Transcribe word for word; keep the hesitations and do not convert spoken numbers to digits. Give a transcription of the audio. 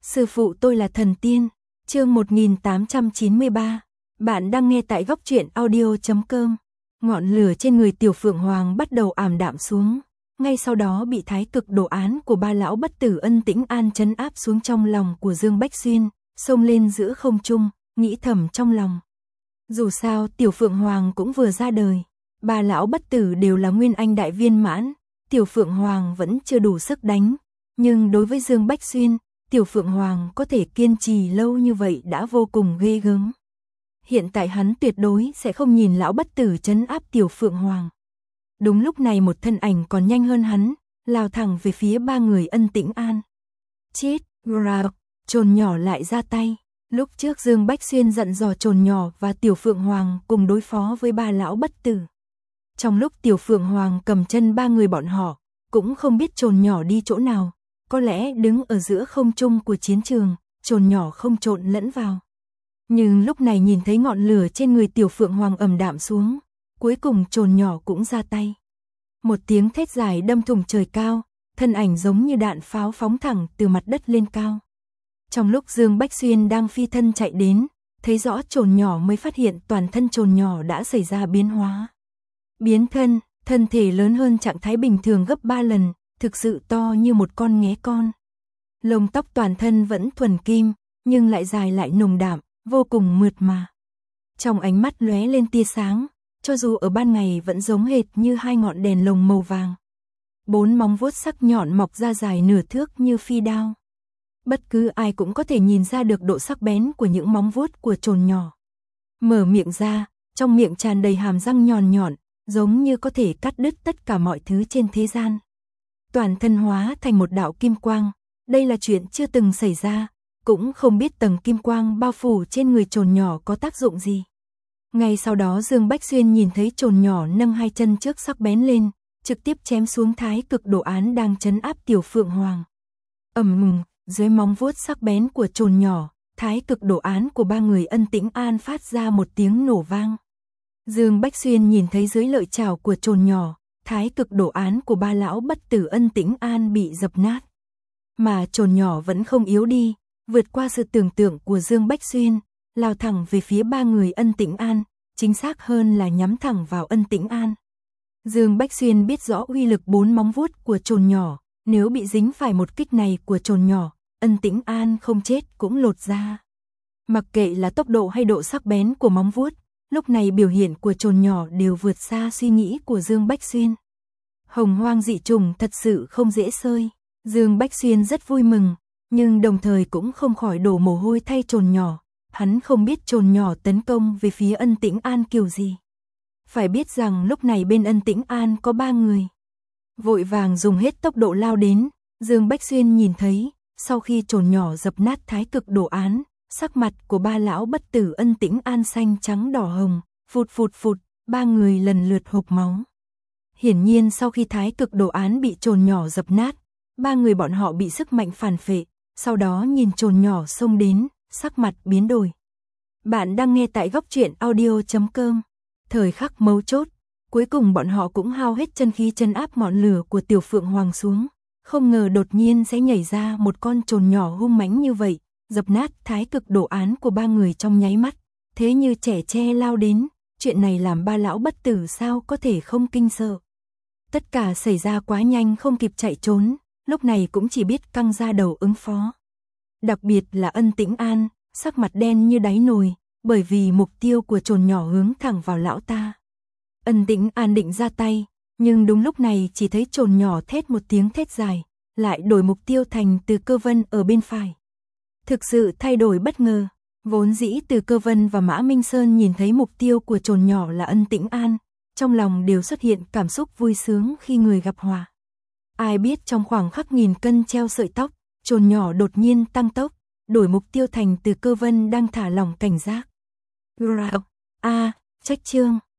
Sư phụ tôi là thần tiên. Chương một nghìn tám trăm chín mươi ba. Bạn đang nghe tại góc truyện audio chấm com. Ngọn lửa trên người Tiểu Phượng Hoàng bắt đầu ảm đạm xuống, ngay sau đó bị thái cực đồ án của ba lão bất tử Ân Tĩnh An trấn áp xuống trong lòng của Dương Bách Xuyên, xông lên giữa không trung, nghĩ thầm trong lòng. Dù sao Tiểu Phượng Hoàng cũng vừa ra đời, ba lão bất tử đều là nguyên anh đại viên mãn, Tiểu Phượng Hoàng vẫn chưa đủ sức đánh, nhưng đối với Dương Bách Xuyên, Tiểu Phượng Hoàng có thể kiên trì lâu như vậy đã vô cùng ghê gớm. Hiện tại hắn tuyệt đối sẽ không nhìn lão bất tử trấn áp Tiểu Phượng Hoàng. Đúng lúc này một thân ảnh còn nhanh hơn hắn, lao thẳng về phía ba người Ân Tĩnh An. Chết, Grau, trồn nhỏ lại ra tay. Lúc trước Dương Bách Xuyên dặn dò trồn nhỏ và Tiểu Phượng Hoàng cùng đối phó với ba lão bất tử. Trong lúc Tiểu Phượng Hoàng cầm chân ba người bọn họ, cũng không biết trồn nhỏ đi chỗ nào, có lẽ đứng ở giữa không trung của chiến trường, trồn nhỏ không trộn lẫn vào. Nhưng lúc này nhìn thấy ngọn lửa trên người Tiểu Phượng Hoàng ầm đạm xuống, cuối cùng trồn nhỏ cũng ra tay. Một tiếng thét dài đâm thủng trời cao, thân ảnh giống như đạn pháo phóng thẳng từ mặt đất lên cao. Trong lúc Dương Bách Xuyên đang phi thân chạy đến, thấy rõ trồn nhỏ mới phát hiện toàn thân trồn nhỏ đã xảy ra biến hóa. Biến thân, thân thể lớn hơn trạng thái bình thường gấp ba lần, thực sự to như một con nghé con. Lông tóc toàn thân vẫn thuần kim, nhưng lại dài lại nồng đạm, vô cùng mượt mà. Trong ánh mắt lóe lên tia sáng, cho dù ở ban ngày vẫn giống hệt như hai ngọn đèn lồng màu vàng. Bốn móng vuốt sắc nhọn mọc ra dài nửa thước như phi đao. Bất cứ ai cũng có thể nhìn ra được độ sắc bén của những móng vuốt của trồn nhỏ. Mở miệng ra, trong miệng tràn đầy hàm răng nhọn nhọn, giống như có thể cắt đứt tất cả mọi thứ trên thế gian. Toàn thân hóa thành một đạo kim quang, đây là chuyện chưa từng xảy ra, cũng không biết tầng kim quang bao phủ trên người trồn nhỏ có tác dụng gì. Ngay sau đó Dương Bách Xuyên nhìn thấy trồn nhỏ nâng hai chân trước sắc bén lên, trực tiếp chém xuống thái cực đồ án đang trấn áp Tiểu Phượng Hoàng. Ầm ầm, dưới móng vuốt sắc bén của trồn nhỏ, thái cực đồ án của ba người Ân Tĩnh An phát ra một tiếng nổ vang. Dương Bách Xuyên nhìn thấy dưới lợi chảo của trồn nhỏ, thái cực đồ án của ba lão bất tử Ân Tĩnh An bị dập nát. Mà trồn nhỏ vẫn không yếu đi, vượt qua sự tưởng tượng của Dương Bách Xuyên, lao thẳng về phía ba người Ân Tĩnh An, chính xác hơn là nhắm thẳng vào Ân Tĩnh An. Dương Bách Xuyên biết rõ uy lực bốn móng vuốt của trồn nhỏ, nếu bị dính phải một kích này của trồn nhỏ, Ân Tĩnh An không chết cũng lột ra. Mặc kệ là tốc độ hay độ sắc bén của móng vuốt, lúc này biểu hiện của trồn nhỏ đều vượt xa suy nghĩ của Dương Bách Xuyên. Hồng hoang dị trùng thật sự không dễ sơi. Dương Bách Xuyên rất vui mừng, nhưng đồng thời cũng không khỏi đổ mồ hôi thay trồn nhỏ. Hắn không biết trồn nhỏ tấn công về phía Ân Tĩnh An kiểu gì. Phải biết rằng lúc này bên Ân Tĩnh An có ba người. Vội vàng dùng hết tốc độ lao đến, Dương Bách Xuyên nhìn thấy, sau khi trồn nhỏ dập nát thái cực đồ án, sắc mặt của ba lão bất tử Ân Tĩnh An xanh trắng đỏ hồng, phụt phụt phụt, ba người lần lượt hộc máu. Hiển nhiên sau khi thái cực đồ án bị trồn nhỏ dập nát, ba người bọn họ bị sức mạnh phản phệ, sau đó nhìn trồn nhỏ xông đến, sắc mặt biến đổi. Bạn đang nghe tại góc truyện audio chấm com. Thời khắc mấu chốt, cuối cùng bọn họ cũng hao hết chân khí trấn áp ngọn lửa của Tiểu Phượng Hoàng xuống, không ngờ đột nhiên sẽ nhảy ra một con trồn nhỏ hung mãnh như vậy, dập nát thái cực đồ án của ba người trong nháy mắt, thế như trẻ tre lao đến, chuyện này làm ba lão bất tử sao có thể không kinh sợ. Tất cả xảy ra quá nhanh không kịp chạy trốn, lúc này cũng chỉ biết căng ra đầu ứng phó. Đặc biệt là Ân Tĩnh An, sắc mặt đen như đáy nồi, bởi vì mục tiêu của trồn nhỏ hướng thẳng vào lão ta. Ân Tĩnh An định ra tay, nhưng đúng lúc này chỉ thấy trồn nhỏ thét một tiếng thét dài, lại đổi mục tiêu thành Từ Cơ Vân ở bên phải. Thực sự thay đổi bất ngờ, vốn dĩ Từ Cơ Vân và Mã Minh Sơn nhìn thấy mục tiêu của trồn nhỏ là Ân Tĩnh An, trong lòng đều xuất hiện cảm xúc vui sướng khi người gặp hòa. Ai biết trong khoảng khắc nghìn cân treo sợi tóc, trồn nhỏ đột nhiên tăng tốc, đổi mục tiêu thành Từ Cơ Vân đang thả lỏng cảnh giác. A, à, trách chương.